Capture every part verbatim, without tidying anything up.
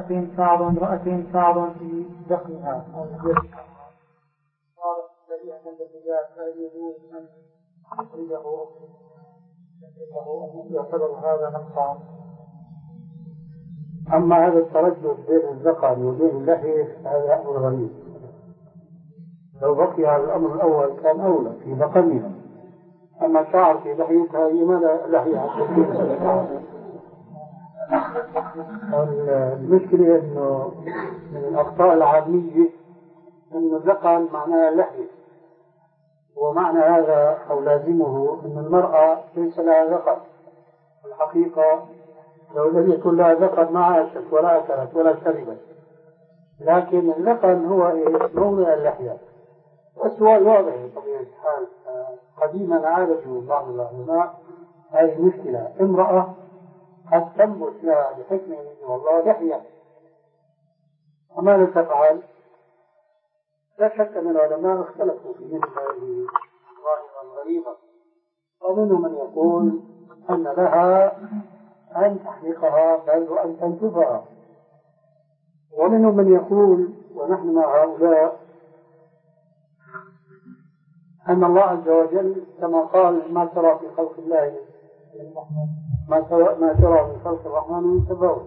امرأة شعر امرأة شعر في ذقنها أو ذقنها صارت سريعة بالرجال فهل يجوز أن يخرجه أن يعتبر هذا نقصا؟ أما هذا التردد بين الذقن وبين اللحية هذا أمر غريب. لو بقي على الأمر الأول كان أولى في ذقنها، أما شعر في لحيتها هي ما لحيها. المشكلة أنه من الأخطاء العامية أن الذقن معناها اللحية، ومعنى هذا أو لازمه أن المرأة ليس لها ذقن. الحقيقة لو لم يكن لها ذقن ما عاشت ولا أكلت ولا شربت، لكن الذقن هو موضع اللحية. والسؤال واضح بطبيعة الحال. قديما عالجوا بعض العلماء هذه المشكلة. امرأة قد تنبت لها بحكمة والله لحية، وماذا تفعل؟ لا شك أن العلماء اختلفوا في مثل هذه الظاهرة الغريبة، ومنهم من يقول أن لها أن تحلقها بل وأن تنتفها، ومنهم من يقول ونحن مع هؤلاء أن الله عز وجل كما قال ما ترى في خلق الله ما ترى ما ترى في خلق الرحمن من تفاوت،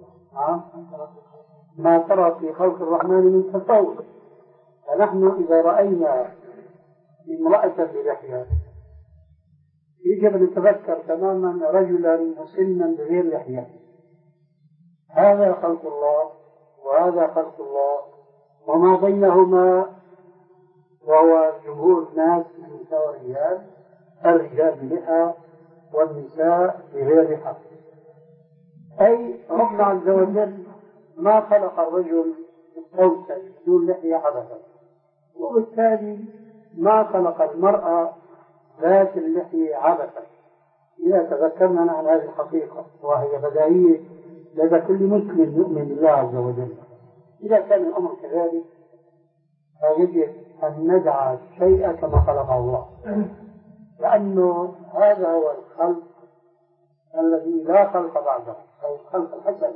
ما ترى في خلق الرحمن من تفاوت. فنحن إذا رأينا امرأة بلحية يجب أن نتذكر تماما رجلا مسنا بغير لحية. هذا خلق الله وهذا خلق الله، وما بينهما وهو جمهور الناس النساء والرجال، الرجال بلحى والنساء بغير لحى. أي ربنا عز وجل ما خلق الرجل مستوسع بدون لحية عبثا، وبالتالي ما خلق المرأة ذات اللحية عبثا. إذا تذكرنا نحن هذه الحقيقة وهي بدائية لدى كل مسلم يؤمن بالله عز وجل. إذا كان الأمر كذلك فيجب أن ندع الشيء كما خلقه الله، لأنه هذا هو الخلق الذي لا خلق بعده، أو الخلق الحسن.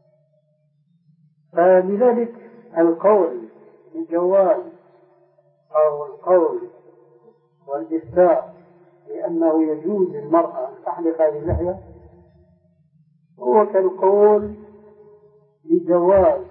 فلذلك القول بالجواز أو القول والإفتاء بأنه يجوز للمرأة أن تحلق هذه اللحية هو كالقول بجواز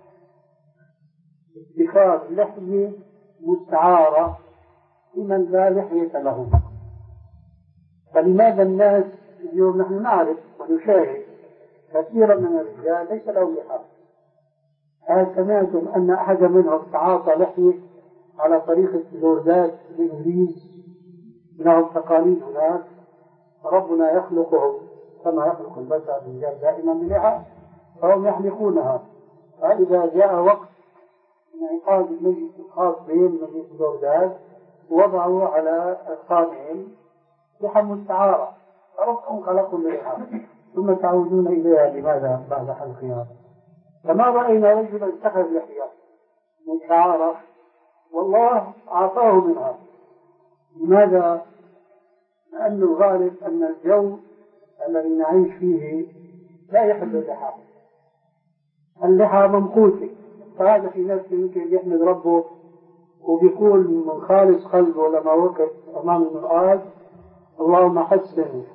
اتخاذ لحية مستعارة لمن لا لحية له. فلماذا الناس اليوم نحن نعرف ونشاهد كثيرا من الرجال ليس له لحى؟ هل سمعتم أن أحد منهم تعاطى لحية على طريقة اللوردات الإنجليز؟ لهم تقاليد هناك، ربنا يخلقهم كما يخلق البشر الرجال دائما بلحى فهم يحلقونها. فإذا جاء وقت انعقاد المجلس الخاص بهم مجلس اللوردات وضعوا على أذقانهم لحى مستعارة، فربهم خلقوا اللحى ثم تعودون إليها. لماذا بعد حلقها؟ فما رأينا رجلا اتخذ لحية مستعارة والله أعطاه منها. لماذا؟ لأن الغالب أن الجو الذي نعيش فيه لا يحب اللحى، اللحى ممقوتة. فهذا في نفسه يمكن يحمد ربه وبيقول من خالص قلبه لما وقف أمام المرآة اللهم حسن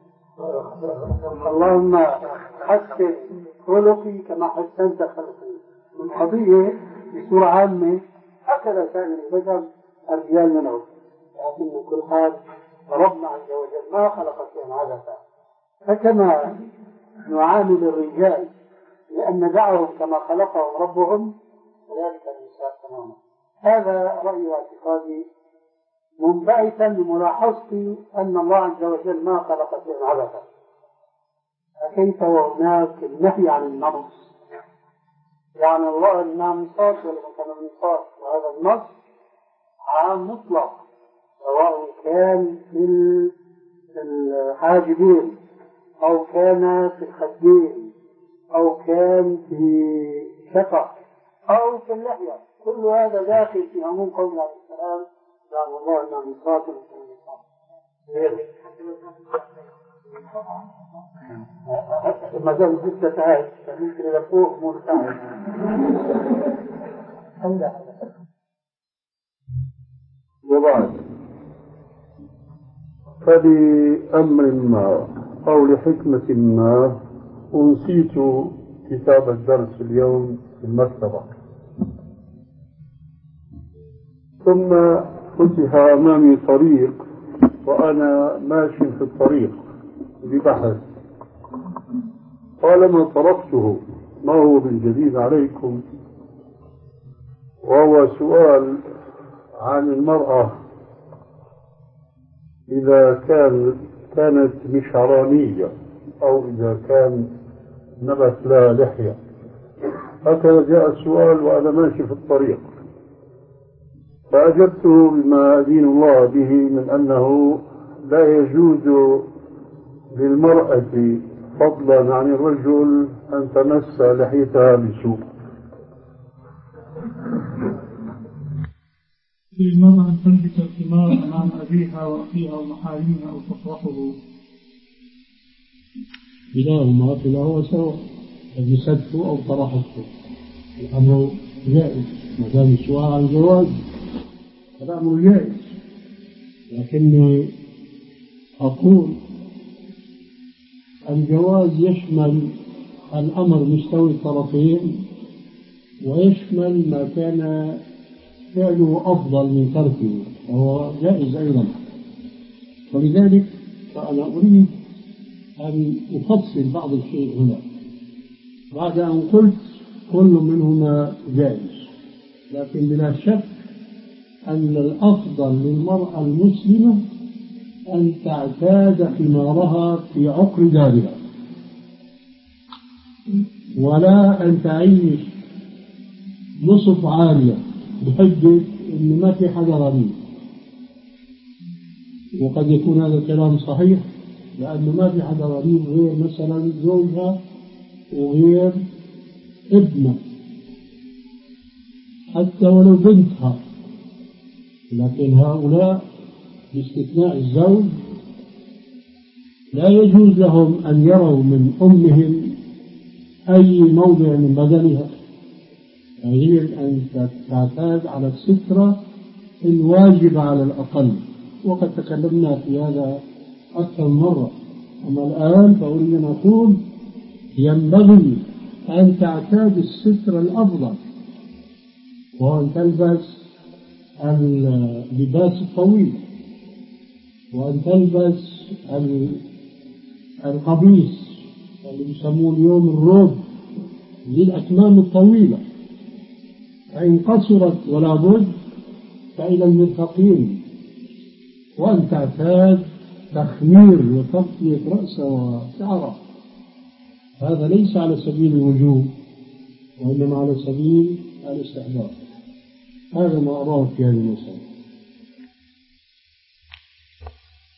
اللهم حسن خلقي كما حسنت خلقي. من قضية بصورة عامة هكذا كان البشر الرجال منهم، لكن كل حال ربنا عز وجل ما خلق شيئا عبثا. فكما نعامل الرجال لأن دعهم كما خلقهم ربهم كذلك النساء تماما. هذا رأيي واعتقادي منبعثا لملاحظتي أن الله عز وجل ما خلق شيئا عبثا. فكيف وهناك النهي عن النمص؟ يعني الله النامصات والمتنمصات، وهذا النص عام مطلق سواء كان في الحاجبين أو كان في الخدين أو كان في شفق أو في اللحية، كل هذا داخل في عموم قول عليه السلام. يعني الله النامصات والمتنمصات. ما زال جثة عاد فممكن إذا فوق مرتعد. وبعد فلأمر ما أو لحكمة ما أنسيت كتاب الدرس اليوم في المكتبة، ثم فتح أمامي طريق وأنا ماشي في الطريق ببحث، طالما طرقته ما هو بالجديد عليكم، وهو سؤال عن المرأة إذا كان كانت مشعرانية أو إذا كان نبت لها لحية. هكذا جاء السؤال وأنا ماشي في الطريق، فأجبته بما أدين الله به من أنه لا يجوز للمرأة فضلا عن الرجل أن تمس لحيتها بسوء. في المرأة أن تنبت الثمار أمام أبيها وأخيها ومحارمها أو تطرحه. كلاهما كلاهما سواء، لبسته أو طرحته الأمر جائز ما دام السؤال عن الجواز، هذا أمر جائز. لكني أقول الجواز يشمل الأمر مستوي الطرفين، ويشمل ما كان فعله أفضل من تركه وهو جائز أيضا. ولذلك فأنا أريد أن أفصل بعض الشيء هنا بعد أن قلت كل منهما جائز، لكن بلا شك أن الأفضل للمرأة المسلمة أن تعتاد حمارها في عقر دارها، ولا أن تعيش نصف عالية بحجة إن ما في حدا غني. وقد يكون هذا الكلام صحيح، لأنه ما في حدا غريب غير مثلا زوجها وغير ابنها حتى ولو بنتها، لكن هؤلاء باستثناء الزوج لا يجوز لهم أن يروا من أمهم أي موضع من بدنها، يجب أن تعتاد على السترة الواجبة على الأقل، وقد تكلمنا في هذا أكثر مرة. أما الآن فأريد أن أقول ينبغي أن تعتاد الستر الأفضل، وأن تلبس اللباس الطويل، وأن تلبس القميص اللي يسموه اليوم الروب ذي الأكمام الطويلة، فإن قصرت ولا بد فإلى المرفقين، وأن تعتاد تخمير وتغطية رأسه وشعره. هذا ليس على سبيل الوجوب وإنما على سبيل الاستحباب. هذا ما أراه في هذه المسألة.